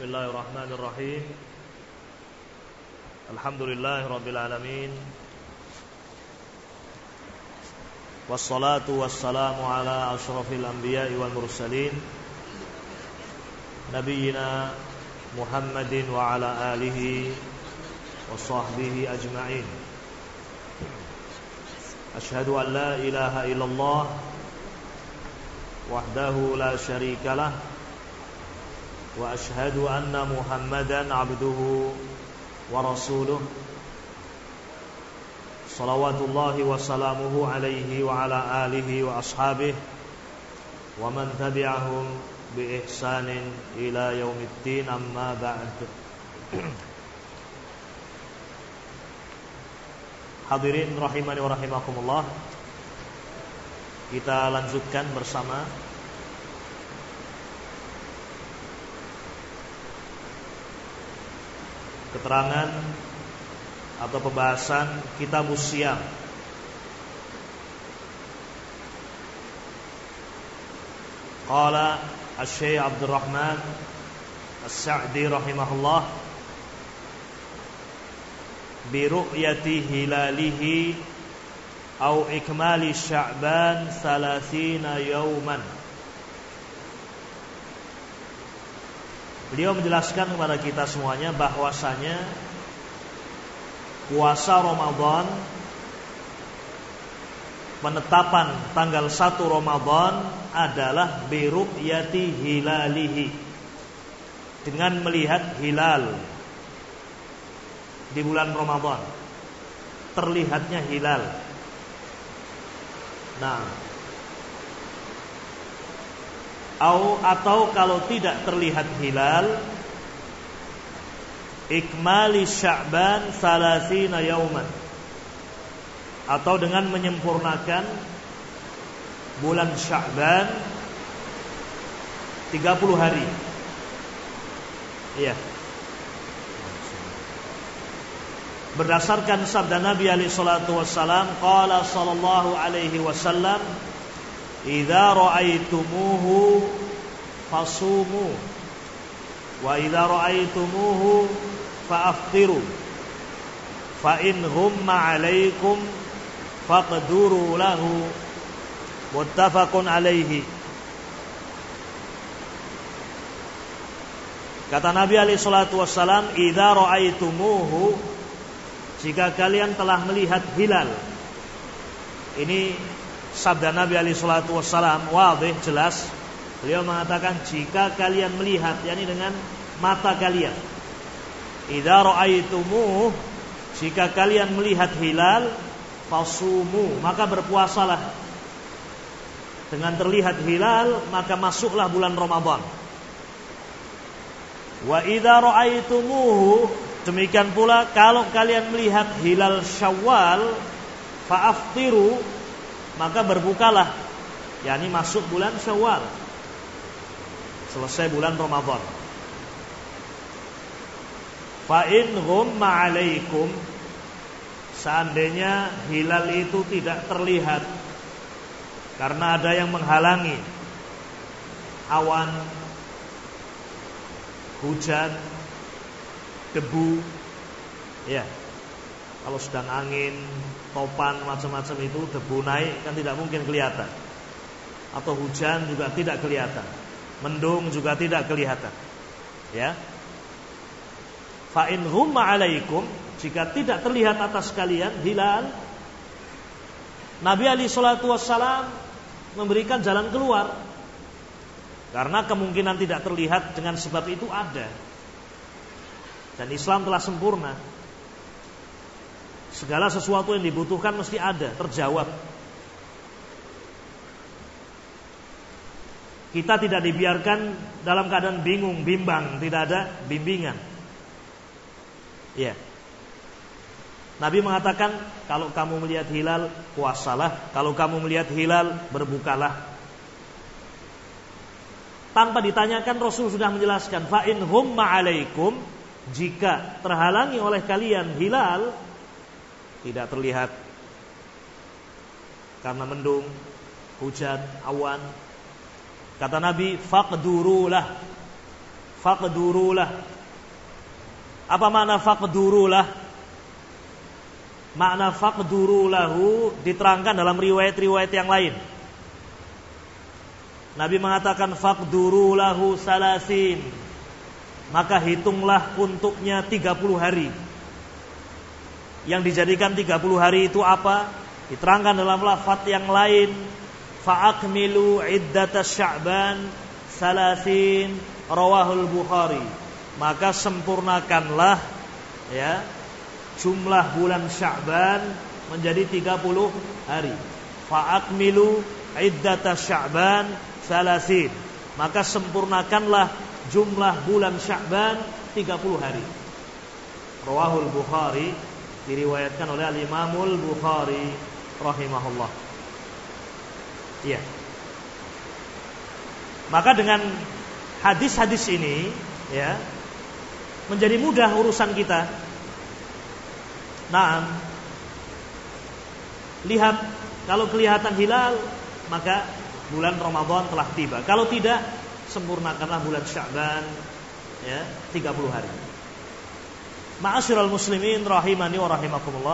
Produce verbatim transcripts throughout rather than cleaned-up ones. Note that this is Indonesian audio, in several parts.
Bismillahirrahmanirrahim. Alhamdulillahirabbil alamin. Wassalatu wassalamu ala asyrafil anbiya'i wal mursalin nabiyyina Muhammadin wa ala alihi wa sahbihi ajma'in. Asyhadu an la ilaha illallah wahdahu la syarikalah wa asyhadu anna Muhammadan abduhu wa rasuluh salawatullahi wa salamuhu alaihi wa ala alihi wa ashabihi wa man tabi'ahum bi ihsanin ila yaumiddin, amma ba'd. Hadirin rahimani wa rahimakumullah, kita lanjutkan bersama keterangan atau pembahasan Kitabus Shiyam. Qala Asy-Syaikh Abdul Rahman As-Sa'di rahimahullah, bi ru'yati hilalihi au ikmali Sya'ban thalathina yawman. Beliau menjelaskan kepada kita semuanya bahwasanya puasa Ramadan, penetapan tanggal satu Ramadan adalah bi ru'yati hilalihi, dengan melihat hilal di bulan Ramadan, terlihatnya hilal. Nah, atau kalau tidak terlihat hilal, ikmali Sya'ban thalathina yauman, atau dengan menyempurnakan bulan Sya'ban tiga puluh hari. Iya. Berdasarkan sabda Nabi alaihi salatu wassalam, qala sallallahu alaihi wasallam, idza ra'aitumuhu fasumu wa idza ra'aitumuhu fa'aftiru fa in humma 'alaikum faqduru lahu, muttafaqun alaihi. Kata Nabi alaihi salatu wassalam, idza ra'aitumuhu, jika kalian telah melihat hilal. Ini sabda Nabi alaihi salatu wassalam, wadih, jelas. Beliau mengatakan jika kalian melihat, yakni dengan mata kalian. Idza ra'aitumuh, jika kalian melihat hilal, fasumu, maka berpuasalah. Dengan terlihat hilal, maka masuklah bulan Ramadan. Wa idza ra'aitumuh, demikian pula kalau kalian melihat hilal Syawal, fa'aftiru, maka berbukalah, yakni masuk bulan Syawal, selesai bulan Ramadan. Fa in ghumma 'alaikum, seandainya hilal itu tidak terlihat karena ada yang menghalangi, awan, hujan, debu, ya. Kalau sedang angin, topan, macam-macam itu, debu naik kan tidak mungkin kelihatan. Atau hujan juga tidak kelihatan. Mendung juga tidak kelihatan. Ya. Fa in humma 'alaikum, jika tidak terlihat atas kalian hilal, Nabi alaihi salatu wassalam memberikan jalan keluar. Karena kemungkinan tidak terlihat dengan sebab itu ada. Dan Islam telah sempurna. Segala sesuatu yang dibutuhkan mesti ada, terjawab. Kita tidak dibiarkan dalam keadaan bingung, bimbang, tidak ada bimbingan. Ya. Nabi mengatakan, kalau kamu melihat hilal, puasalah. Kalau kamu melihat hilal, berbukalah. Tanpa ditanyakan, Rasul sudah menjelaskan, fa in humma 'alaikum, jika terhalangi oleh kalian hilal, tidak terlihat karena mendung, hujan, awan, kata Nabi, faqdurulah, faqdurulah. Apa makna faqdurulah? Makna faqdurulahu diterangkan dalam riwayat-riwayat yang lain. Nabi mengatakan faqdurulahu salasin, maka hitunglah untuknya tiga puluh hari. Yang dijadikan tiga puluh hari itu apa? Diterangkan dalam lafaz yang lain, fa'akmilu iddata sya'ban salasin, rawahul Bukhari. Maka sempurnakanlah ya jumlah bulan Sya'ban menjadi tiga puluh hari. Fa'akmilu iddata sya'ban salasin, maka sempurnakanlah jumlah bulan Sya'ban tiga puluh hari. Rawahul Bukhari, diriwayatkan oleh Al-Imamul Bukhari rahimahullah. Iya. Maka dengan hadis-hadis ini ya menjadi mudah urusan kita. Nah, lihat, kalau kelihatan hilal maka bulan Ramadan telah tiba. Kalau tidak, sempurnakanlah bulan Sya'ban ya tiga puluh hari. Ma'asyiral muslimin rahimani wa rahimakumullah.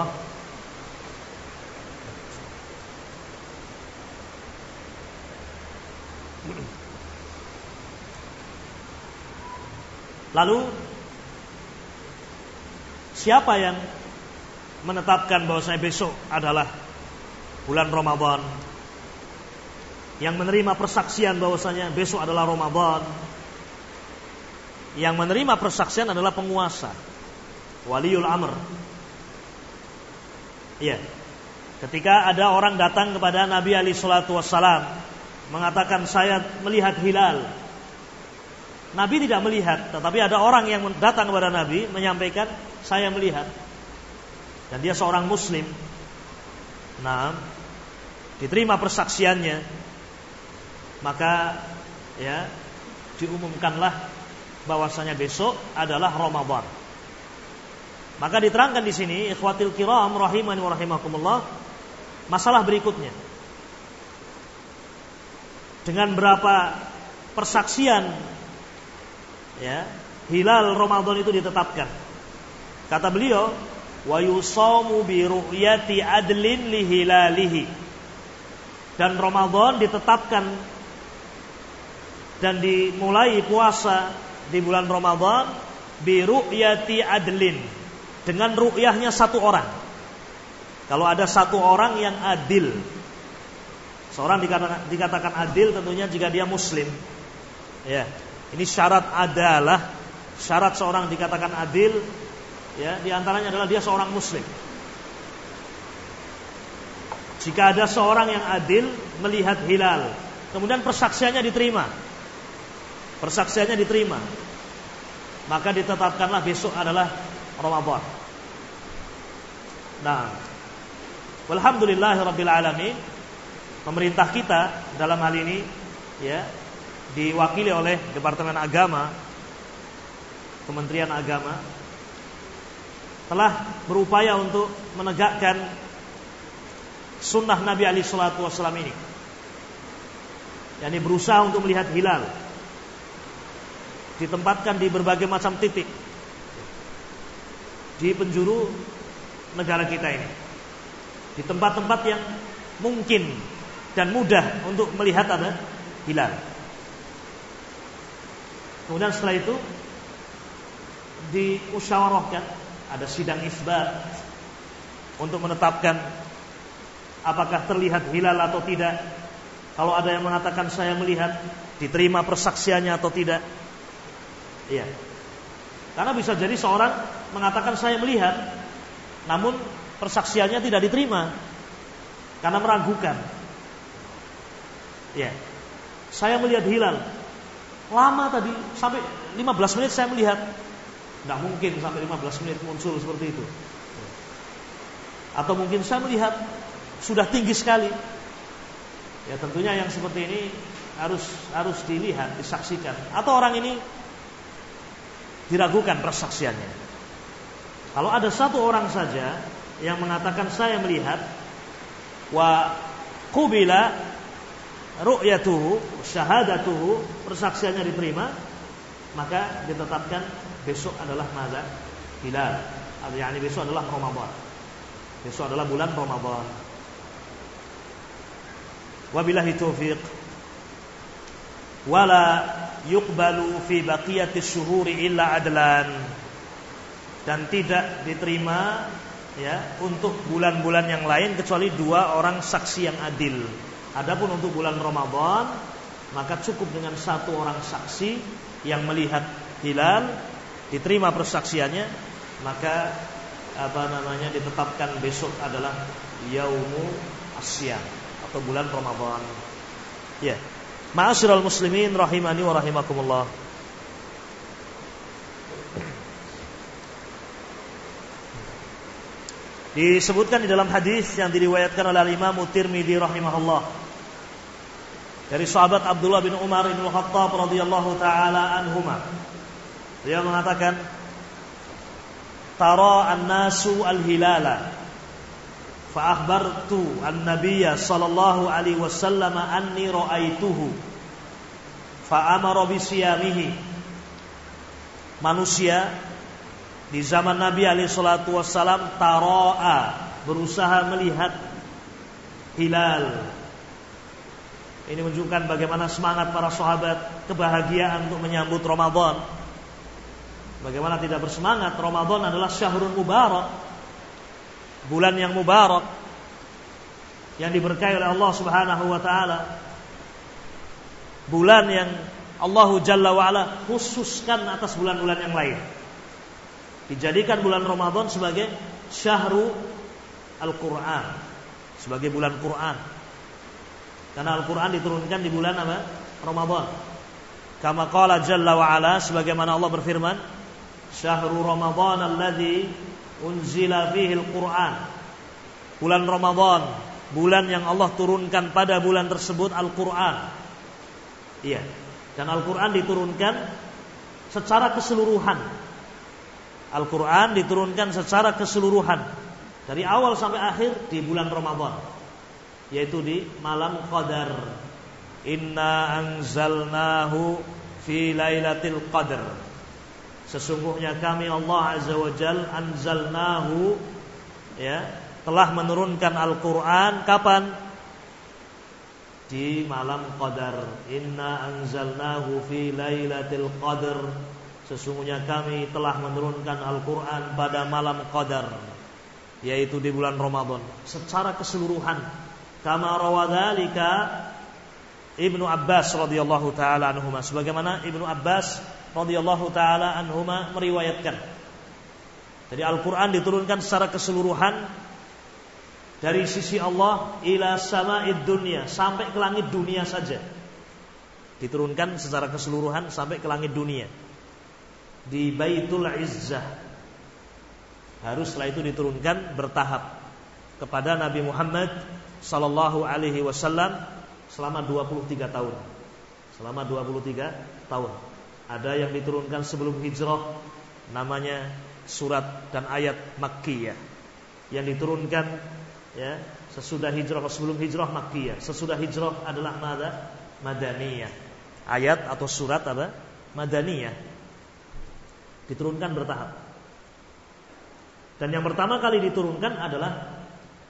Lalu siapa yang menetapkan bahwasanya besok adalah bulan Ramadan, yang menerima persaksian bahwasanya besok adalah Ramadan? Yang menerima persaksian adalah penguasa, waliul amr. Iya. Ketika ada orang datang kepada Nabi alaihi salatu wassalam mengatakan saya melihat hilal, Nabi tidak melihat, tetapi ada orang yang datang kepada Nabi menyampaikan saya melihat, dan dia seorang muslim. Nah, diterima persaksiannya, maka ya diumumkanlah bahwasanya besok adalah Ramadan. Maka diterangkan di sini, ikhwatil kiram rahimani wa rahimakumullah, masalah berikutnya. Dengan berapa persaksian ya hilal Ramadan itu ditetapkan? Kata beliau, wa yusamu bi ru'yati adlin li hilalihi. Dan Ramadan ditetapkan dan dimulai puasa di bulan Ramadan bi ru'yati adlin, dengan ru'yahnya satu orang. Kalau ada satu orang yang adil, seorang dikatakan, dikatakan adil tentunya jika dia muslim. Ya, ini syarat adalah syarat seorang dikatakan adil. Ya, di antaranya adalah dia seorang muslim. Jika ada seorang yang adil melihat hilal, kemudian persaksiannya diterima, persaksiannya diterima, maka ditetapkanlah besok adalah Ramadan. Nah, walhamdulillahirabbil alamin, pemerintah kita dalam hal ini ya diwakili oleh Departemen Agama, Kementerian Agama, telah berupaya untuk menegakkan sunnah Nabi alaihi salatu wassalam ini, yakni berusaha untuk melihat hilal, ditempatkan di berbagai macam titik di penjuru negara kita ini, di tempat-tempat yang mungkin dan mudah untuk melihat ada hilal. Kemudian setelah itu dimusyawarahkan, ada sidang isbat untuk menetapkan apakah terlihat hilal atau tidak. Kalau ada yang mengatakan saya melihat, diterima persaksiannya atau tidak. Iya. Karena bisa jadi seorang mengatakan saya melihat, namun persaksiannya tidak diterima karena meragukan. Iya. Saya melihat hilal, lama tadi sampai lima belas menit saya melihat. Tidak mungkin sampai lima belas menit muncul seperti itu. Atau mungkin saya melihat sudah tinggi sekali. Ya tentunya yang seperti ini harus harus dilihat, disaksikan. Atau orang ini diragukan persaksiannya. Kalau ada satu orang saja yang mengatakan saya melihat, wa qubila ru'yatuhu, syahadatuhu, persaksiannya diterima, maka ditetapkan besok adalah mada? Hilal. Yani besok adalah Ramadan. Besok adalah bulan Ramadan. Wabillahi taufiq. Wala yuqbalu fi baqiyati syuhuri illa adlan. Dan tidak diterima ya untuk bulan-bulan yang lain kecuali dua orang saksi yang adil. Adapun untuk bulan Ramadan, maka cukup dengan satu orang saksi yang melihat hilal, diterima persaksiannya, maka apa namanya ditetapkan besok adalah yaumu asyam atau bulan Ramadan. Ya. Ma'asyiral muslimin rahimani wa rahimakumullah. Disebutkan di dalam hadis yang diriwayatkan oleh Imam Tirmidzi rahimahullah dari sahabat Abdullah bin Umar bin Khattab radhiyallahu taala anhuma. Dia mengatakan, "Tara an-nasu al-hilala fa akhbartu an-nabiyya sallallahu alaihi wasallam anni ra'aituhu fa amara bi siyamihi." Manusia di zaman Nabi alaihi salatu wassalam taraa, berusaha melihat hilal. Ini menunjukkan bagaimana semangat para sahabat, kebahagiaan untuk menyambut Ramadan. Bagaimana tidak bersemangat, Ramadan adalah syahrul mubarak, bulan yang mubarak, yang diberkahi oleh Allah Subhanahu wa taala. Bulan yang Allah Jalla wa ala khususkan atas bulan-bulan yang lain. Dijadikan bulan Ramadan sebagai syahru Al-Quran, sebagai bulan Quran. Karena Al-Quran diturunkan di bulan apa? Ramadan. Kama qala Jalla wa ala, sebagaimana Allah berfirman, syahru Ramadan alladzi unzila fihi Al-Quran. Bulan Ramadan, bulan yang Allah turunkan pada bulan tersebut Al-Quran. Iya. Dan Al-Quran diturunkan secara keseluruhan. Al-Quran diturunkan secara keseluruhan dari awal sampai akhir di bulan Ramadan, yaitu di malam Qadar. Inna anzalnahu fi lailatul qadr. Sesungguhnya kami Allah Azza wa Jalla anzalnahu, ya, telah menurunkan Al-Quran kapan? Di malam Qadar. Inna anzalnahu fi lailatul qadr. Sesungguhnya kami telah menurunkan Al-Quran pada malam Qadar, yaitu di bulan Ramadan, secara keseluruhan. Kama rawadzalika Ibnu Abbas radhiyallahu taala anhuma, sebagaimana Ibnu Abbas radhiyallahu taala anhuma meriwayatkan. Jadi Al-Quran diturunkan secara keseluruhan dari sisi Allah ila sama'id dunya, sampai ke langit dunia saja. Diturunkan secara keseluruhan sampai ke langit dunia. Di Baitul Izzah. Harus setelah itu diturunkan bertahap kepada Nabi Muhammad sallallahu alaihi wasallam selama dua puluh tiga tahun. Selama dua puluh tiga tahun. Ada yang diturunkan sebelum hijrah, namanya surat dan ayat Makkiyah. Yang diturunkan ya sesudah hijrah atau sebelum hijrah Makkiyah. Sesudah hijrah adalah mada? Madaniyah. Ayat atau surat apa? Madaniyah. Diturunkan bertahap. Dan yang pertama kali diturunkan adalah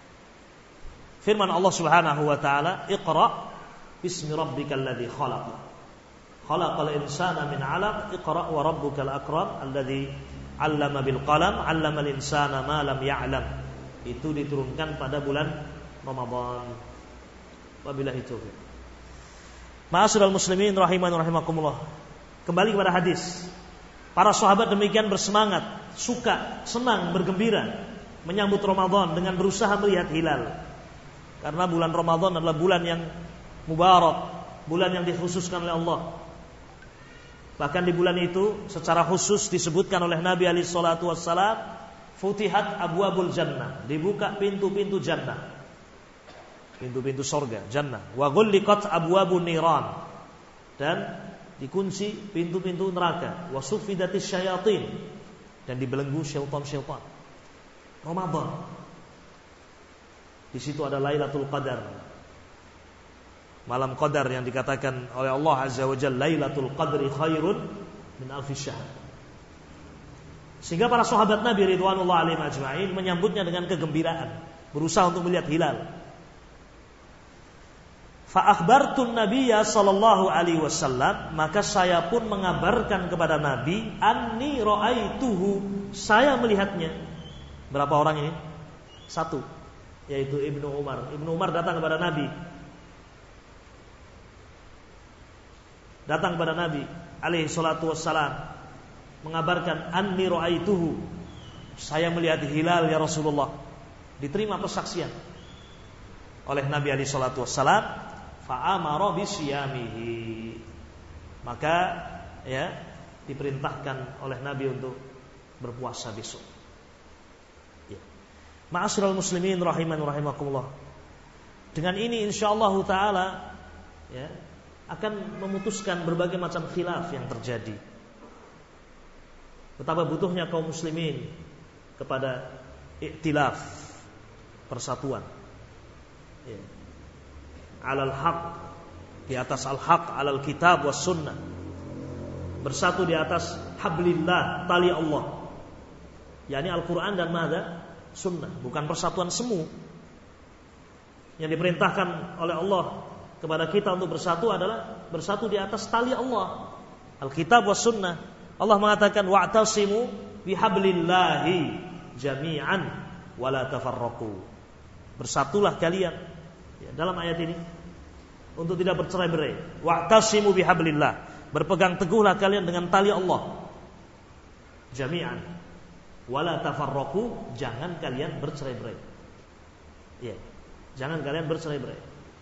firman Allah Subhanahu wa taala, "Iqra bismi rabbikal ladzi khalaq. Khalaqal insana min 'alaq. Iqra wa rabbukal akram alladzi 'allama bil qalam 'allamal insana ma lam ya'lam." Itu diturunkan pada bulan Ramadan. Wabillahi taufiq. Ma'asyiral muslimin rahimani rahimakumullah. Kembali kepada hadis. Para sahabat demikian bersemangat, suka, senang, bergembira menyambut Ramadan dengan berusaha melihat hilal. Karena bulan Ramadan adalah bulan yang mubarak, bulan yang dikhususkan oleh Allah. Bahkan di bulan itu secara khusus disebutkan oleh Nabi alaihi salatu wassalam, futihat abwabul jannah, dibuka pintu-pintu jannah, pintu-pintu surga, jannah. Wa ghulliqat abwabun niran, dan dikunci pintu-pintu neraka. Wa suffidatis syayatin, dan dibelenggu syaitan-syaitan. Ramadan. Di situ ada Lailatul Qadar. Malam Qadar yang dikatakan oleh Allah Azza wa Jalla, Lailatul Qadri khairun min alfi syahr. Sehingga para sahabat Nabi ridwanullah alaihim ajma'in menyambutnya dengan kegembiraan, berusaha untuk melihat hilal. Fa akhbartun nabiyya sallallahu alaihi wasallam, maka saya pun mengabarkan kepada Nabi, anni ra'aituhu, saya melihatnya. Berapa orang ini? Satu, yaitu Ibnu Umar. Ibnu Umar datang kepada Nabi. Datang kepada Nabi alaihi salatu wassalam, mengabarkan anni ra'aituhu, saya melihat hilal ya Rasulullah. Diterima persaksian oleh Nabi alaihi salatu wassalam. Fa'amara bisyamihi, maka ya diperintahkan oleh Nabi untuk berpuasa besok. Ya. Ma'asyiral muslimin rahiman rahimakumullah. Dengan ini insyaallah taala ya akan memutuskan berbagai macam khilaf yang terjadi. Betapa butuhnya kaum muslimin kepada iktilaf, persatuan. Ya. Alal haq, di atas al-haq, alal kitab was sunnah, bersatu di atas hablillah, tali Allah, yakni Al-Quran dan mada sunnah, bukan persatuan semu. Yang diperintahkan oleh Allah kepada kita untuk bersatu adalah bersatu di atas tali Allah, Al-kitab was sunnah. Allah mengatakan wa'tasimu bihablillahi jami'an wala tafarraqu, bersatulah kalian ya, dalam ayat ini untuk tidak bercerai-berai. Wa'tasimu bihablillah, berpegang teguhlah kalian dengan tali Allah jami'an wala tafarraqu, jangan kalian bercerai-berai. Ya, jangan kalian bercerai-berai.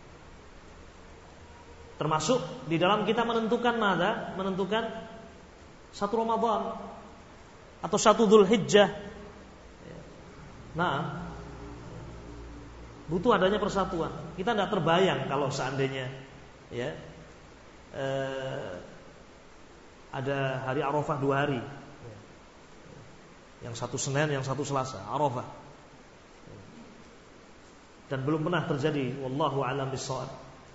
Termasuk di dalam kita menentukan mada, menentukan satu Ramadan atau satu Dzulhijjah. Nah, butuh adanya persatuan. Kita tidak terbayang kalau seandainya ya eh, ada hari Arafah dua hari, yang satu Senin, yang satu Selasa, Arafah, dan belum pernah terjadi. Wallahu a'lam bishawab.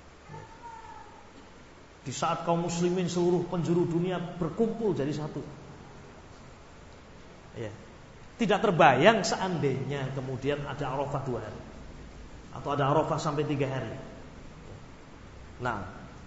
Di saat kaum muslimin seluruh penjuru dunia berkumpul jadi satu, ya, tidak terbayang seandainya kemudian ada Arafah dua hari atau ada Arafah sampai tiga hari. Nah,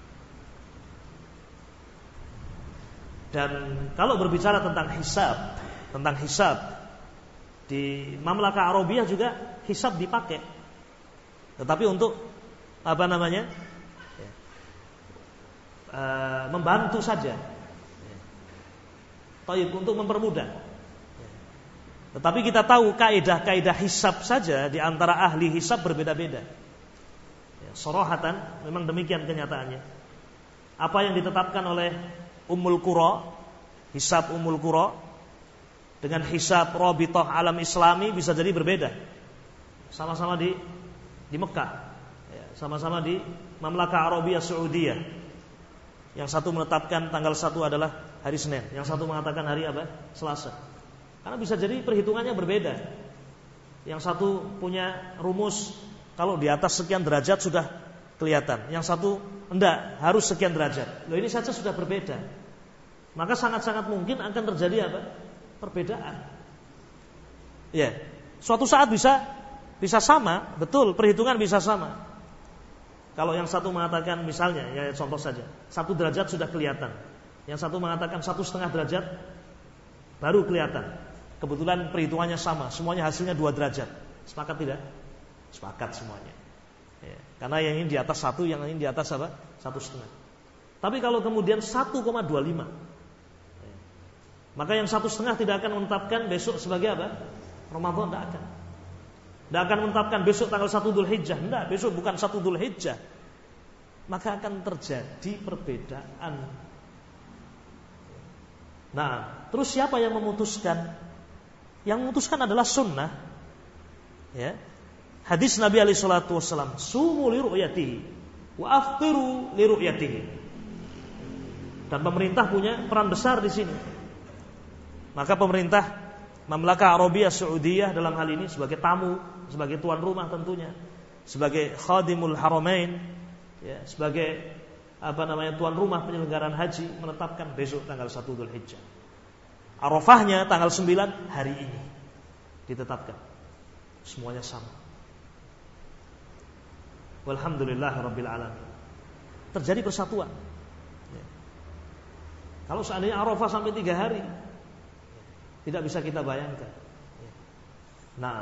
dan kalau berbicara tentang hisab, tentang hisab di Mamlakah Arabiyah juga hisab dipakai, tetapi untuk apa namanya, ya, e, membantu saja, ya, taib, untuk mempermudah. Ya. Tetapi kita tahu kaidah-kaidah hisab saja di antara ahli hisab berbeda-beda. Ya, sorohatan memang demikian kenyataannya. Apa yang ditetapkan oleh Ummul Qura, hisab Ummul Qura, dengan hisab Rabithah Alam Islami bisa jadi berbeda. Sama-sama di di Mekah, ya, sama-sama di Mamlakah Arabiyah Saudiyah. Yang satu menetapkan tanggal satu adalah hari Senin, yang satu mengatakan hari apa? Selasa. Karena bisa jadi perhitungannya berbeda. Yang satu punya rumus kalau di atas sekian derajat sudah kelihatan, yang satu enggak, harus sekian derajat. Loh, ini saja sudah berbeda. Maka sangat-sangat mungkin akan terjadi apa? Perbedaan. Ya, suatu saat bisa bisa sama, betul, perhitungan bisa sama. Kalau yang satu mengatakan misalnya, ya contoh saja, satu derajat sudah kelihatan, yang satu mengatakan satu setengah derajat baru kelihatan. Kebetulan perhitungannya sama, semuanya hasilnya dua derajat. Sepakat tidak? Sepakat semuanya. Ya, karena yang ini di atas satu, yang ini di atas apa? Satu setengah. Tapi kalau kemudian satu koma dua lima, ya, maka yang satu setengah tidak akan menetapkan besok sebagai apa? Ramadan, tidak akan. Tidak akan menetapkan besok tanggal satu Dzulhijjah. Tidak, besok bukan satu Dzulhijjah. Maka akan terjadi perbedaan. Nah, terus siapa yang memutuskan? Yang memutuskan adalah sunnah. Ya. Hadis Nabi alaihi salatu wasallam, sumu li ru'yatihi wa aftiru li ru'yatihi. Dan pemerintah punya peran besar di sini. Maka pemerintah Mamlakah Arabiyah Saudiyah dalam hal ini sebagai tamu, sebagai tuan rumah tentunya, sebagai khadimul haramain, ya, sebagai apa namanya tuan rumah penyelenggaraan haji menetapkan besok tanggal satu Dzulhijjah. Arafahnya tanggal sembilan hari ini ditetapkan. Semuanya sama. Walhamdulillahirabbil alamin. Terjadi persatuan. Ya. Kalau seandainya Arafah sampai tiga hari, tidak bisa kita bayangkan. Ya. Nah,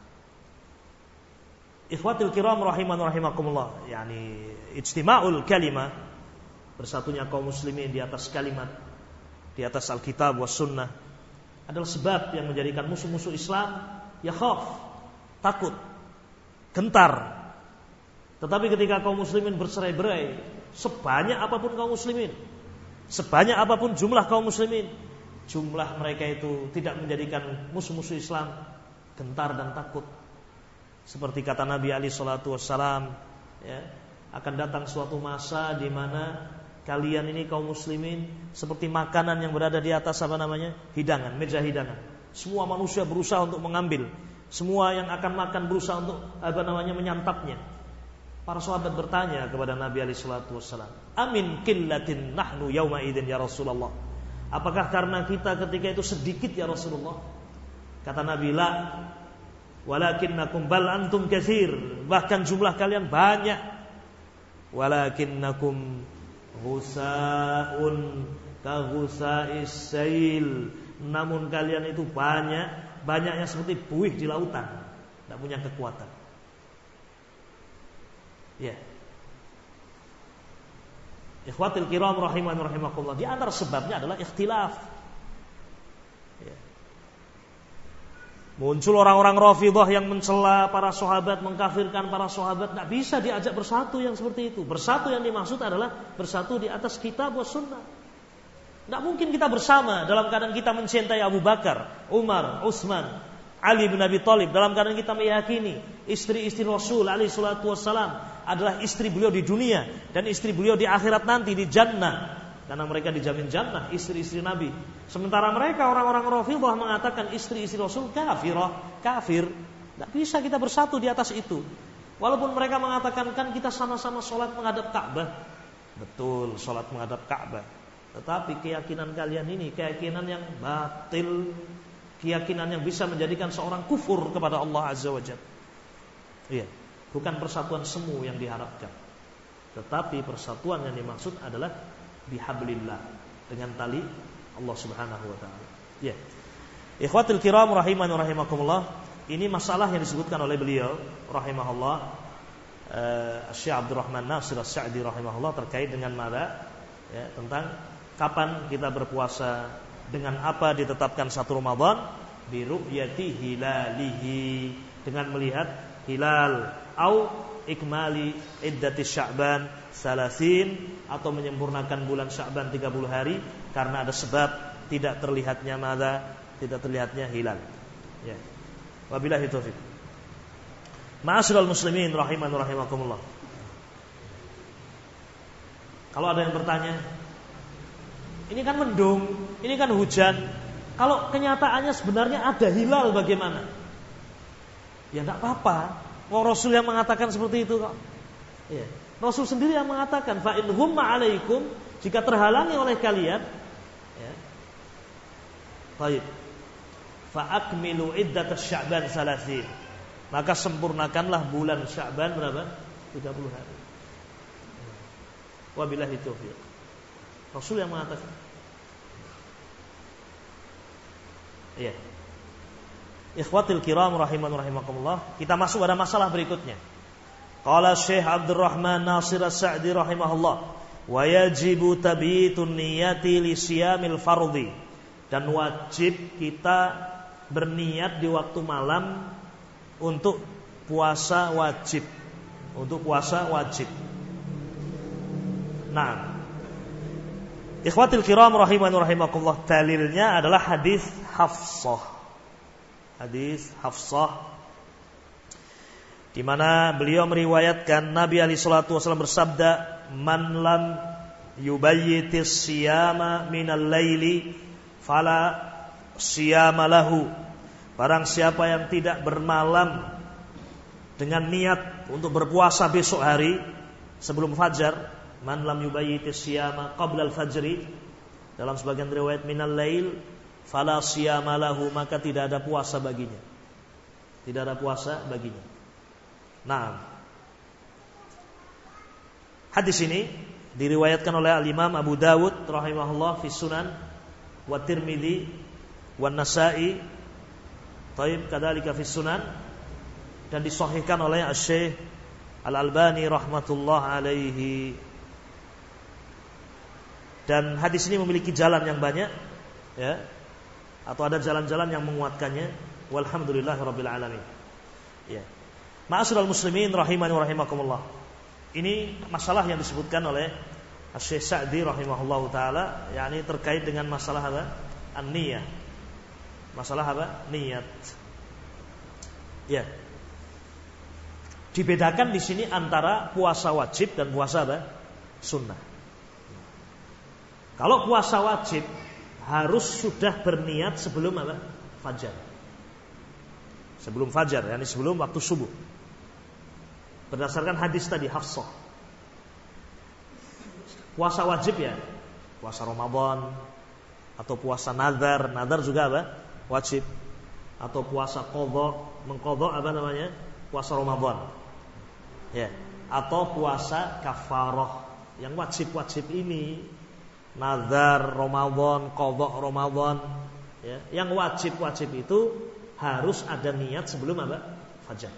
ikhwatil kiram rahiman rahimakumullah, yani ijtima'ul kalimah, bersatunya kaum muslimin di atas kalimat, di atas Alkitab was sunnah, adalah sebab yang menjadikan musuh-musuh Islam yakhaf, takut, gentar. Tetapi ketika kaum muslimin bercerai-berai, sebanyak apapun kaum muslimin, sebanyak apapun jumlah kaum muslimin, jumlah mereka itu tidak menjadikan musuh-musuh Islam gentar dan takut. Seperti kata Nabi alaihi salatu wassalam, ya, akan datang suatu masa di mana kalian ini kaum muslimin seperti makanan yang berada di atas apa namanya? hidangan, meja hidangan. Semua manusia berusaha untuk mengambil, semua yang akan makan berusaha untuk apa namanya? menyantapnya. Para sahabat bertanya kepada Nabi alaihi salatu wassalam, "Amin qillatin nahnu yauma idzin ya Rasulullah?" Apakah karena kita ketika itu sedikit ya Rasulullah? Kata Nabi, "La, walakinnakum bal antum katsir." Bahkan jumlah kalian banyak. Walakinnakum ghusaun ka ghusais sail. Namun kalian itu banyak, banyaknya seperti buih di lautan, tidak punya kekuatan. Ya. Ikhwatil kiram rahiman rahimakumullah, di antara sebabnya adalah ikhtilaf. Ya. Muncul orang-orang Rafidhah yang mencela para sahabat, mengkafirkan para sahabat. Tidak bisa diajak bersatu yang seperti itu. Bersatu yang dimaksud adalah bersatu di atas kitab wa sunnah. Tidak mungkin kita bersama dalam keadaan kita mencintai Abu Bakar, Umar, Utsman, Ali bin Abi Thalib, dalam keadaan kita meyakini istri-istri Rasul alaihi salatu wassalam adalah istri beliau di dunia dan istri beliau di akhirat nanti di jannah, karena mereka dijamin jannah, istri-istri Nabi. Sementara mereka orang-orang Rafidhah mengatakan istri-istri Rasul kafirah, kafir. Tidak bisa kita bersatu di atas itu. Walaupun mereka mengatakan kan kita sama-sama sholat menghadap Ka'bah. Betul, sholat menghadap Ka'bah. Tetapi keyakinan kalian ini keyakinan yang batil, keyakinan yang bisa menjadikan seorang kufur kepada Allah Azza wa Jalla. Iya, bukan persatuan semu yang diharapkan, tetapi persatuan yang dimaksud adalah bihablillah, dengan tali Allah Subhanahu wa taala. Ya. Ikhwatul kiram rahiman rahimakumullah, ini masalah yang disebutkan oleh beliau rahimahullah, uh, Syekh Abdurrahman Nasir As-Sa'di rahimahullah, terkait dengan mana, ya, tentang kapan kita berpuasa, dengan apa ditetapkan satu Ramadan, bi ru'yati hilalihi, dengan melihat hilal, au ikmali iddati Sya'ban salasin, atau menyempurnakan bulan Sya'ban tiga puluh hari karena ada sebab tidak terlihatnya madza, tidak terlihatnya hilal. Ya. Wabillahi taufik. Ma'asyiral muslimin rahiman rahimakumullah. Kalau ada yang bertanya, ini kan mendung, ini kan hujan, kalau kenyataannya sebenarnya ada hilal bagaimana? Ya tidak apa-apa. Wong Rasul yang mengatakan seperti itu kok. Ya. Rasul sendiri yang mengatakan, fa in humma alaikum, jika terhalangi oleh kalian, ya. Baik. Fa akmilu iddat Sya'ban salasin. Maka sempurnakanlah bulan Sya'ban berapa? tiga puluh hari. Wabillahi taufiq. Rasul yang mengatakan. Iya. Ikhwatil kiram rahiman rahimakumullah, kita masuk pada masalah berikutnya. Qala Syekh Abdurrahman Nasir As-Sa'di rahimahullah, wa yajibu tabitun niyati li siyamil fardhi, dan wajib kita berniat di waktu malam untuk puasa wajib, untuk puasa wajib. Nah, ikhwatil kiram rahiman rahimakumullah, dalilnya adalah hadis Hafsah. Hadis Hafsah, di mana beliau meriwayatkan Nabi alaihi salatu wasallam bersabda, "Man lam yubayyitis siyama minal laili fala siyama lahu." Barang siapa yang tidak bermalam dengan niat untuk berpuasa besok hari sebelum fajar, man lam yubayyiti siyama qabla al-fajri, dalam sebagian riwayat minal lail, fala siyama lahu, maka tidak ada puasa baginya. Tidak ada puasa baginya. Nah, hadis ini diriwayatkan oleh al-Imam Abu Dawud rahimahullah fi Sunan, wa Tirmidzi, wa Nasa'i, taib kadzalika fi Sunan, dan disahihkan oleh Asy-Syaikh Al-Albani rahmatullah alaihi. Dan hadis ini memiliki jalan yang banyak, ya, atau ada jalan-jalan yang menguatkannya. Walhamdulillahirabbil alamin. Ya. Ma'asyiral muslimin rahimani wa rahimakumullah. Ini masalah yang disebutkan oleh Asy-Syaikh Sa'di rahimahullahu taala, yakni terkait dengan masalah apa? An-niyah. Masalah apa? Niat. Ya. Dibedakan di sini antara puasa wajib dan puasa apa? Sunnah. Kalau puasa wajib harus sudah berniat sebelum apa? Fajar. Sebelum fajar, yakni sebelum waktu subuh. Berdasarkan hadis tadi Hafsah. Puasa wajib ya, puasa Ramadan atau puasa nazar, nazar juga apa? Wajib. Atau puasa qadha, mengqadha apa namanya? Puasa Ramadan. Ya, atau puasa kafarah. Yang wajib-wajib ini nazar Ramadan, qadha Ramadan, ya. Yang wajib-wajib itu harus ada niat sebelum apa? Fajar.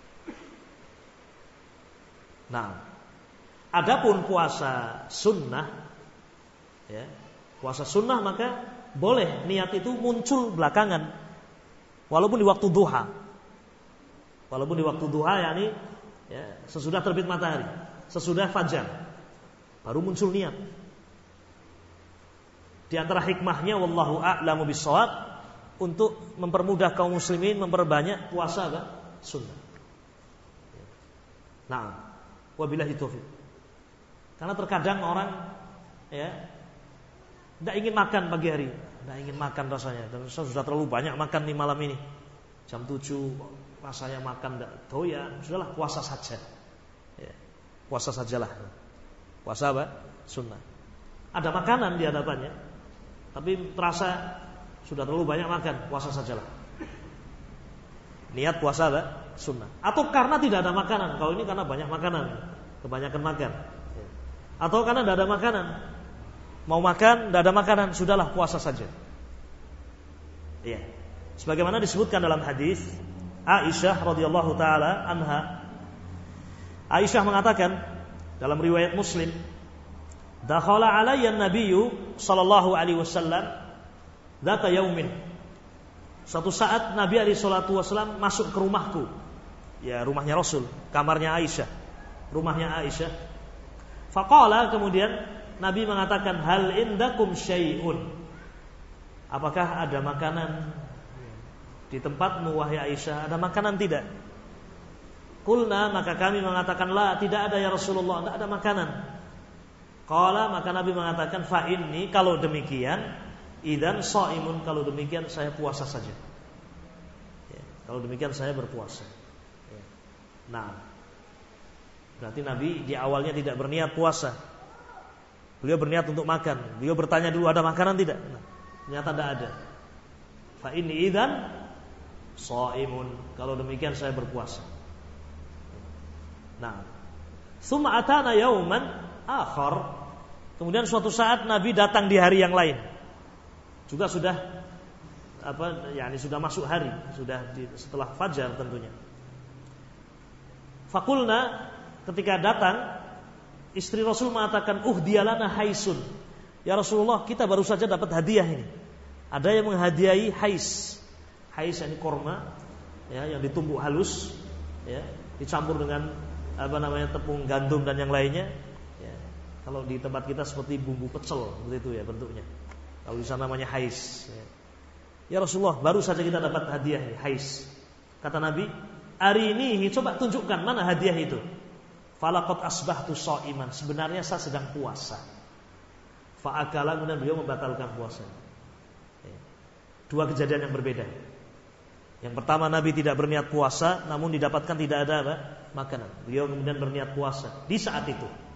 Nah, adapun puasa sunnah, ya, puasa sunnah maka boleh niat itu muncul belakangan, walaupun di waktu duha, walaupun di waktu duha, yakni ya, sesudah terbit matahari, sesudah fajar, baru muncul niat. Di antara hikmahnya, wallahu a'lamu bissawab, untuk mempermudah kaum muslimin memperbanyak puasa apa? Sunnah. Nah, wabillahi taufiq. Karena terkadang orang ya tidak ingin makan pagi hari, tidak ingin makan rasanya. Dan sudah terlalu banyak makan di malam ini. Jam tujuh rasanya makan tidak doyan, sudahlah puasa saja. Ya, puasa sajalah. Puasa apa? Sunnah. Ada makanan di hadapannya, tapi terasa sudah terlalu banyak makan, puasa sajalah. Niat puasa apa? Sunnah. Atau karena tidak ada makanan. Kalau ini karena banyak makanan, kebanyakan makan. Atau karena tidak ada makanan, mau makan tidak ada makanan, sudahlah puasa saja. Iya. Sebagaimana disebutkan dalam hadis Aisyah radhiyallahu taala anha. Aisyah mengatakan dalam riwayat Muslim, dakhala alayya an-nabiyyu sallallahu alaihi wasallam dzata yaumin. Suatu saat Nabi alaihi salatu wasallam masuk ke rumahku. Ya, rumahnya Rasul, kamarnya Aisyah, rumahnya Aisyah. Faqala, kemudian Nabi mengatakan, hal indakum syai'un, apakah ada makanan di tempatmu wahai Aisyah? Ada makanan tidak? Qulna, maka kami mengatakan, la, tidak ada ya Rasulullah, tidak ada makanan. Qala, maka Nabi mengatakan, fa inni, kalau demikian, idzan shaimun, kalau demikian saya puasa saja. Ya, kalau demikian saya berpuasa. Ya. Nah, berarti Nabi di awalnya tidak berniat puasa. Beliau berniat untuk makan. Beliau bertanya dulu, ada makanan tidak? Nah, ternyata tidak ada. Fa inni idzan shaimun, kalau demikian saya berpuasa. Nah, summa atana yauman akhar, kemudian suatu saat Nabi datang di hari yang lain. Juga sudah apa? Yani sudah masuk hari, sudah di, setelah fajar tentunya. Fakulna, ketika datang, istri Rasul mengatakan, uhdiyalana haisun. Ya Rasulullah, kita baru saja dapat hadiah ini. Ada yang menghadiahi hais. Hais ini korma, ya, yang ditumbuk halus, ya, dicampur dengan apa namanya tepung gandum dan yang lainnya. Ya, kalau di tempat kita seperti bumbu pecel, seperti itu ya bentuknya. Kalau di sana namanya hais. Ya. Ya Rasulullah, baru saja kita dapat hadiah ini, hais. Kata Nabi, hari ini coba tunjukkan mana hadiah itu. Falaqad asbahtu shaiman, sebenarnya saya sedang puasa. Fa akala, kemudian beliau membatalkan puasa. Ya. Dua kejadian yang berbeda. Yang pertama, Nabi tidak berniat puasa, namun didapatkan tidak ada apa? Makanan. Beliau kemudian berniat puasa di saat itu.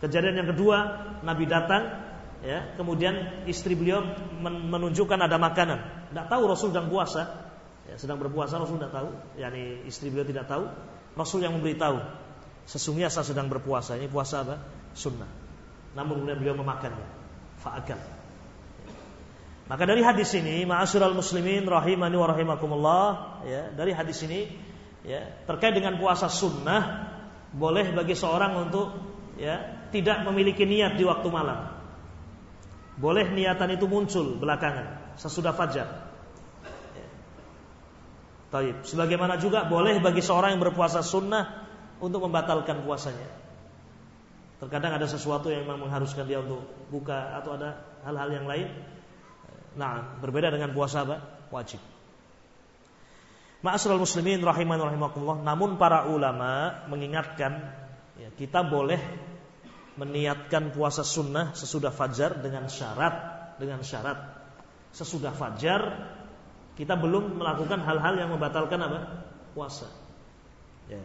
Kejadian yang kedua, Nabi datang, ya, kemudian istri beliau menunjukkan ada makanan. Tidak tahu Rasul sedang puasa, ya, sedang berpuasa, Rasul tidak tahu. Yani istri beliau tidak tahu. Rasul yang memberitahu, sesungguhnya saya sedang berpuasa. Ini puasa apa? Sunnah. Namun kemudian beliau memakannya. Fa'akal. Maka dari hadis ini, ma'asyiral muslimin rahimani wa rahimakumullah, ya, dari hadis ini, ya, terkait dengan puasa sunnah, boleh bagi seorang untuk, ya, tidak memiliki niat di waktu malam. Boleh niatan itu muncul belakangan, sesudah fajar. Ya. Taib. Sebagaimana juga boleh bagi seorang yang berpuasa sunnah untuk membatalkan puasanya. Terkadang ada sesuatu yang memang mengharuskan dia untuk buka atau ada hal-hal yang lain. Nah, berbeda dengan puasa apa? Wajib. Ma'asyiral muslimin rahimani rahimakumullah. Namun para ulama mengingatkan, ya, kita boleh meniatkan puasa sunnah sesudah fajar dengan syarat, dengan syarat sesudah fajar kita belum melakukan hal-hal yang membatalkan apa? Puasa. Ya.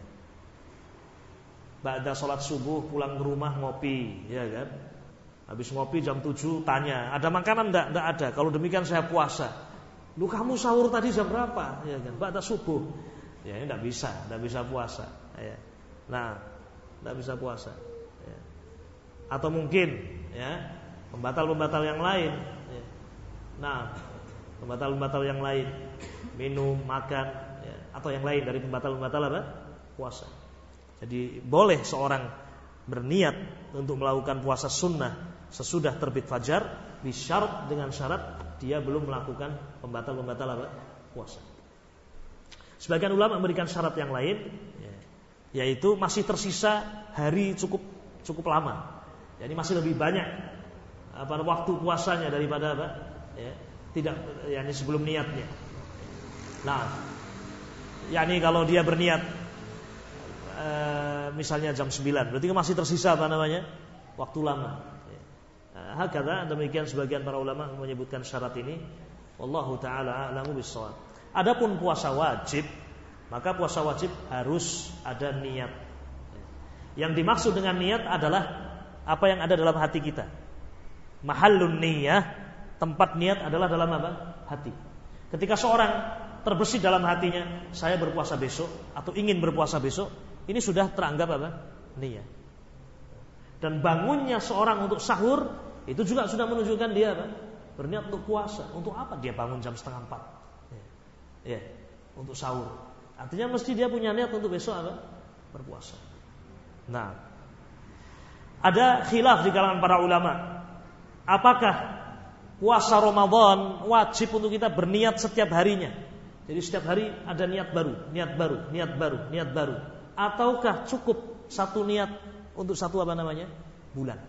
Ba'da sholat subuh pulang ke rumah ngopi, ya kan? Habis ngopi jam tujuh tanya, ada makanan enggak? Enggak ada. Kalau demikian saya puasa. Lu kamu sahur tadi jam berapa? Ya kan? Ba'da subuh. Ya, ini enggak bisa, enggak bisa puasa. Ya. Nah, enggak bisa puasa. Ya. Atau mungkin, ya, pembatal-pembatal yang lain. Ya. Nah, pembatal-pembatal yang lain, minum, makan, ya, atau yang lain dari pembatal-pembatal apa? Puasa. Jadi boleh seorang berniat untuk melakukan puasa sunnah sesudah terbit fajar, bisyarat, dengan syarat dia belum melakukan pembatal-pembatal apa? Puasa. Sebagian ulama memberikan syarat yang lain, ya, yaitu masih tersisa hari cukup cukup lama. Jadi masih lebih banyak apa waktu puasanya daripada apa? Ya, tidak, yakni sebelum niatnya. Nah, yakni kalau dia berniat e, misalnya jam sembilan, berarti masih tersisa apa namanya? Waktu lama. Ya. Hakadha, demikian sebagian para ulama menyebutkan syarat ini. Wallahu taala a'lamu bissawab. Adapun puasa wajib, maka puasa wajib harus ada niat. Yang dimaksud dengan niat adalah apa yang ada dalam hati kita. Mahallun niyah, tempat niat adalah dalam apa? Hati. Ketika seorang terbesit dalam hatinya, saya berpuasa besok atau ingin berpuasa besok, ini sudah teranggap apa? Niat. Dan bangunnya seorang untuk sahur, itu juga sudah menunjukkan dia apa? Berniat untuk puasa. Untuk apa dia bangun jam setengah empat? Ya, ya, untuk sahur. Artinya mesti dia punya niat untuk besok apa? Berpuasa. Nah, ada khilaf di kalangan para ulama. Apakah puasa Ramadan wajib untuk kita berniat setiap harinya? Jadi setiap hari ada niat baru, niat baru, niat baru, niat baru. Ataukah cukup satu niat untuk satu apa namanya? Bulan.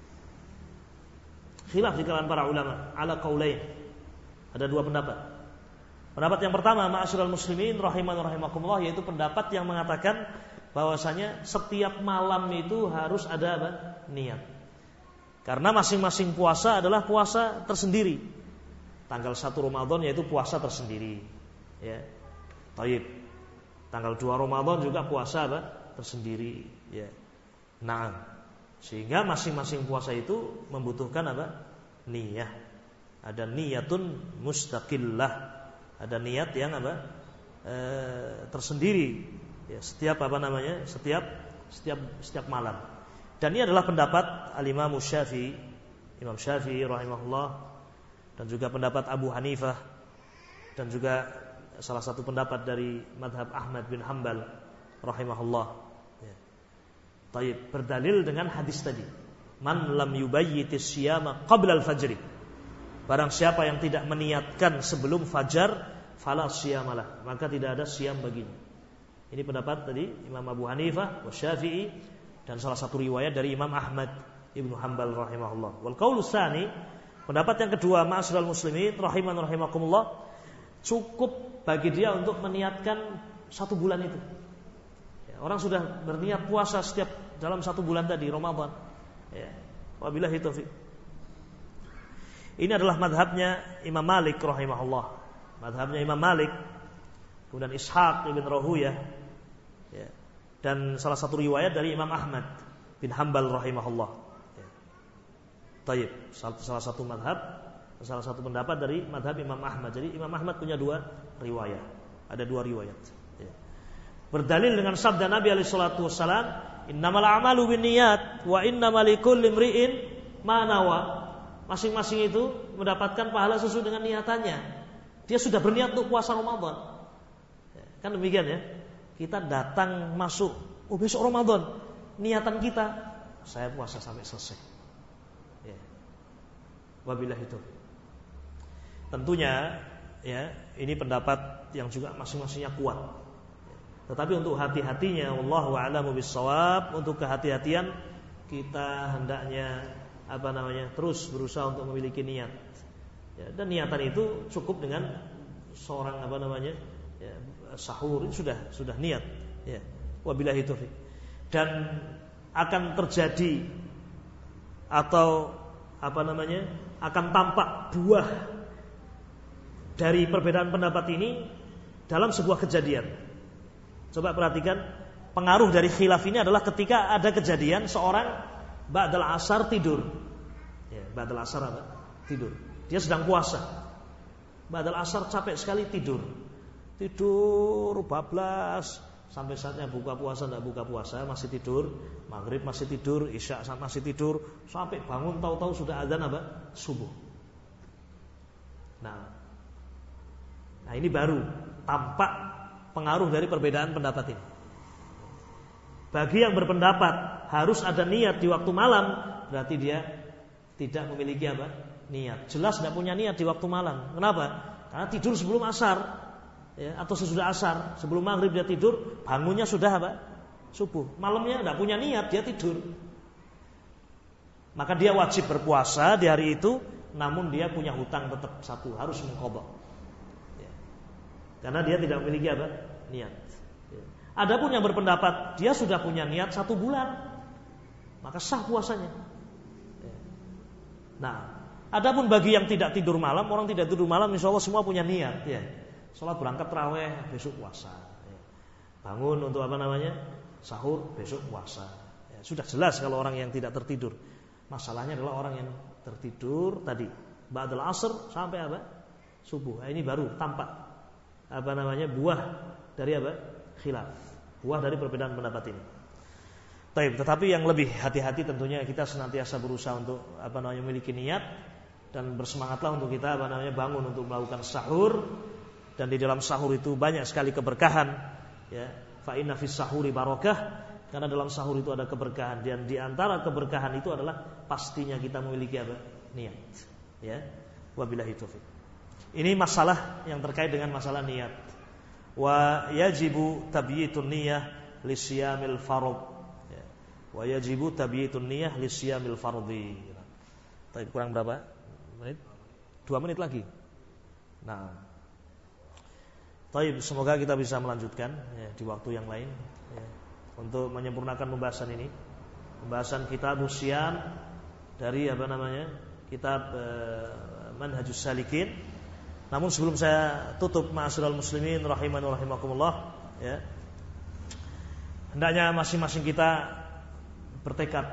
Khilaf di kalangan para ulama ala qaulain. Ada dua pendapat. Pendapat yang pertama, ma'asyiral muslimin rahiman rahimakumullah, yaitu pendapat yang mengatakan bahwasanya setiap malam itu harus ada apa? Niat. Karena masing-masing puasa adalah puasa tersendiri. Tanggal satu Ramadan yaitu puasa tersendiri. Ya. Taib. Tanggal dua Ramadan juga puasa apa? Tersendiri, ya. Nah, sehingga masing-masing puasa itu membutuhkan apa? Niyah. Ada niyatun mustaqillah. Ada niat yang apa? E, tersendiri. Ya, setiap apa namanya? Setiap setiap setiap malam. Dan ini adalah pendapat Al-Imam Syafi'i, Imam Syafi'i rahimahullah, dan juga pendapat Abu Hanifah, dan juga salah satu pendapat dari madhab Ahmad bin Hanbal rahimahullah. Ya. Taib, berdalil dengan hadis tadi. Man lam yubayyitis siyama qabla al-fajri. Barang siapa yang tidak meniatkan sebelum fajar, fala siyamalah, maka tidak ada siyam baginya. Ini pendapat tadi Imam Abu Hanifah wa Syafi'i, dan salah satu riwayat dari Imam Ahmad Ibnu Hanbal rahimahullah. Wal qaulu tsani, pendapat yang kedua, ma'asyiral muslimin rahiman rahimakumullah, cukup bagi dia untuk meniatkan satu bulan itu. Ya, orang sudah berniat puasa setiap dalam satu bulan tadi Ramadan. Ya, wabillahi taufik. Ini adalah madhabnya Imam Malik rahimahullah, madhabnya Imam Malik, kemudian Ishaq ibn Rahuyah, ya, dan salah satu riwayat dari Imam Ahmad bin Hanbal rahimahullah. Ya. Taib, salah satu madhab, salah satu pendapat dari madhab Imam Ahmad. Jadi Imam Ahmad punya dua riwayat, ada dua riwayat. Ya. Berdalil dengan sabda Nabi alaihi salatu wassalam, innamal a'malu binniyat wa innamal likulli imri'in ma nawa. Masing-masing itu mendapatkan pahala sesuai dengan niatannya. Dia sudah berniat untuk puasa Ramadan. Ya, kan demikian ya. Kita datang masuk, oh besok Ramadan. Niatan kita, saya puasa sampai selesai. Ya. Wabillahi taufiq. Tentunya ya, ini pendapat yang juga masing-masingnya kuat. Tetapi untuk hati-hatinya, wallahu a'lamu bissawab, untuk kehati-hatian kita hendaknya apa namanya terus berusaha untuk memiliki niat. Ya, dan niatan itu cukup dengan seorang apa namanya ya, sahur itu sudah sudah niat. Ya, wabillahi taufiq. Dan akan terjadi atau apa namanya akan tampak buah dari perbedaan pendapat ini dalam sebuah kejadian. Coba perhatikan, pengaruh dari khilaf ini adalah ketika ada kejadian seorang ba'dal asar tidur. Ya, ba'dal asar apa? Tidur. Dia sedang puasa. Ba'dal asar capek sekali tidur. Tidur bablas sampai saatnya buka puasa enggak buka puasa, masih tidur. Maghrib masih tidur, isya masih tidur, sampai bangun tahu-tahu sudah adzan apa? Subuh. Nah. Nah, ini baru tampak pengaruh dari perbedaan pendapat ini. Bagi yang berpendapat harus ada niat di waktu malam, berarti dia tidak memiliki apa? Niat. Jelas tidak punya niat di waktu malam. Kenapa? Karena tidur sebelum asar, ya, atau sesudah asar, sebelum maghrib dia tidur, bangunnya sudah apa? Subuh. Malamnya tidak punya niat, dia tidur. Maka dia wajib berpuasa di hari itu, namun dia punya hutang tetap satu, harus mengqadha. Karena dia tidak memiliki apa? Niat. Adapun yang berpendapat dia sudah punya niat satu bulan, maka sah puasanya. Nah, adapun bagi yang tidak tidur malam, orang tidak tidur malam, insya Allah semua punya niat. Ya. Sholat berangkat tarawih, besok puasa. Ya. Bangun untuk apa namanya? Sahur, besok puasa. Ya. Sudah jelas kalau orang yang tidak tertidur. Masalahnya adalah orang yang tertidur tadi, ba'dal asr sampai apa? Subuh. Nah, ini baru tampak apa namanya buah dari apa? Khilaf. Buah dari perbedaan pendapat ini. Taib, tetapi yang lebih hati-hati tentunya kita senantiasa berusaha untuk apa namanya memiliki niat dan bersemangatlah untuk kita apa namanya bangun untuk melakukan sahur, dan di dalam sahur itu banyak sekali keberkahan ya. Fa inna fis sahuri barakah, karena dalam sahur itu ada keberkahan, dan di antara keberkahan itu adalah pastinya kita memiliki apa? Niat. Ya. Wabillahi taufiq. Ini masalah yang terkait dengan masalah niat. Wa yajibu tabyitun niyah li siyamil fardh. Ya. Wa yajibu tabyitun niyah li siyamil fardhi. Tadi kurang berapa? Menit? Dua menit lagi. Nah. Taib, semoga kita bisa melanjutkan ya, di waktu yang lain ya, untuk menyempurnakan pembahasan ini. Pembahasan kitab Siyam dari apa namanya? Kitab eh, Manhajus Salikin. Namun sebelum saya tutup, ma'asyiral muslimin rahimani wa rahimakumullah ya. Hendaknya masing-masing kita bertekad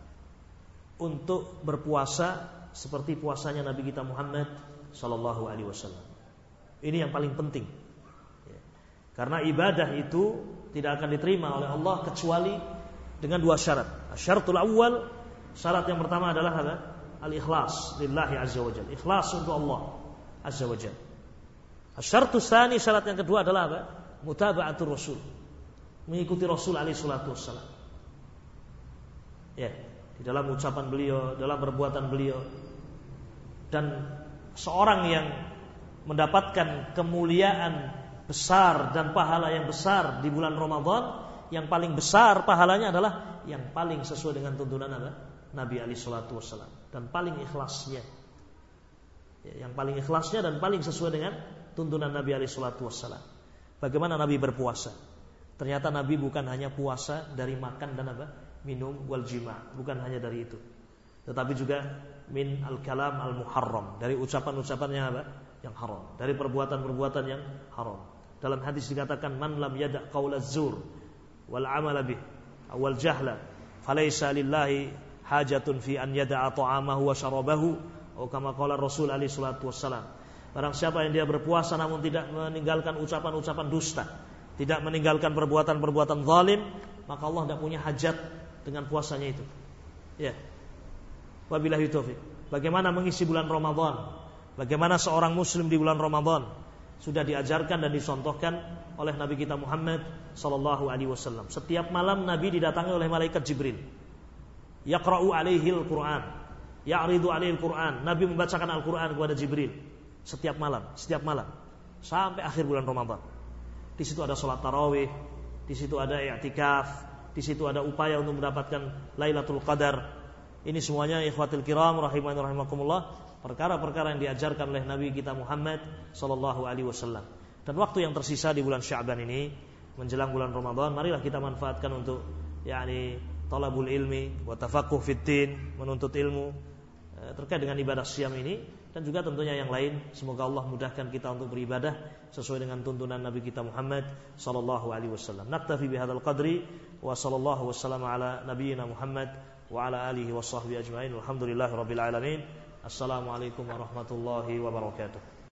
untuk berpuasa seperti puasanya Nabi kita Muhammad sallallahu alaihi wasallam. Ini yang paling penting. Ya. Karena ibadah itu tidak akan diterima oleh Allah kecuali dengan dua syarat. Syaratul awal, syarat yang pertama adalah apa? Al-ikhlas lillahi azza wajalla. Ikhlas untuk Allah azza wajalla. Syaratus tsani, syarat yang kedua adalah apa? Mutaba'atur rasul. Mengikuti Rasul alaihi salatu wassalam. Ya, di dalam ucapan beliau, dalam perbuatan beliau. Dan seorang yang mendapatkan kemuliaan besar dan pahala yang besar di bulan Ramadan, yang paling besar pahalanya adalah yang paling sesuai dengan tuntunan apa? Nabi alaihi salatu wassalam, dan paling ikhlasnya. Ya, yang paling ikhlasnya dan paling sesuai dengan tuntunan Nabi alaihi salatu wassalam. Bagaimana Nabi berpuasa? Ternyata Nabi bukan hanya puasa dari makan dan apa? Minum wal jima', bukan hanya dari itu. Tetapi juga min al-kalam al-muharram, dari ucapan-ucapan yang apa? Yang haram, dari perbuatan-perbuatan yang haram. Dalam hadis dikatakan man lam yada' qaulaz zur wal 'amala bih wal jahla falaisa lillahi hajatun fi an yada'a ta'amahu wa syarabahu, atau kama qala Rasul alaihi salatu wassalam. Barang siapa yang dia berpuasa namun tidak meninggalkan ucapan-ucapan dusta, tidak meninggalkan perbuatan-perbuatan zalim, maka Allah tidak punya hajat dengan puasanya itu. Ya. Wabillahi taufiq. Bagaimana mengisi bulan Ramadan? Bagaimana seorang muslim di bulan Ramadan? Sudah diajarkan dan disontohkan oleh Nabi kita Muhammad sallallahu alaihi wasallam. Setiap malam Nabi didatangi oleh malaikat Jibril. Yaqra'u alaihi al-Qur'an, ya'ridu alaihi al-Qur'an. Nabi membacakan Al-Qur'an kepada Jibril setiap malam, setiap malam sampai akhir bulan Ramadan. Di situ ada salat tarawih, di situ ada i'tikaf, di situ ada upaya untuk mendapatkan Lailatul Qadar. Ini semuanya ikhwatul kiram rahimani rahimakumullah, perkara-perkara yang diajarkan oleh Nabi kita Muhammad sallallahu alaihi wasallam. Dan waktu yang tersisa di bulan Sya'ban ini menjelang bulan Ramadan, marilah kita manfaatkan untuk yakni talabul ilmi wa tafaqquh fid din, menuntut ilmu eh, terkait dengan ibadah siam ini dan juga tentunya yang lain. Semoga Allah mudahkan kita untuk beribadah sesuai dengan tuntunan Nabi kita Muhammad sallallahu alaihi wasallam. Naktafi bihadzal qadri wa sallallahu wasallam ala nabiyyina Muhammad wa ala alihi wa sahbihi ajma'in. Alhamdulillahirabbil alamin. Assalamualaikum warahmatullahi wabarakatuh.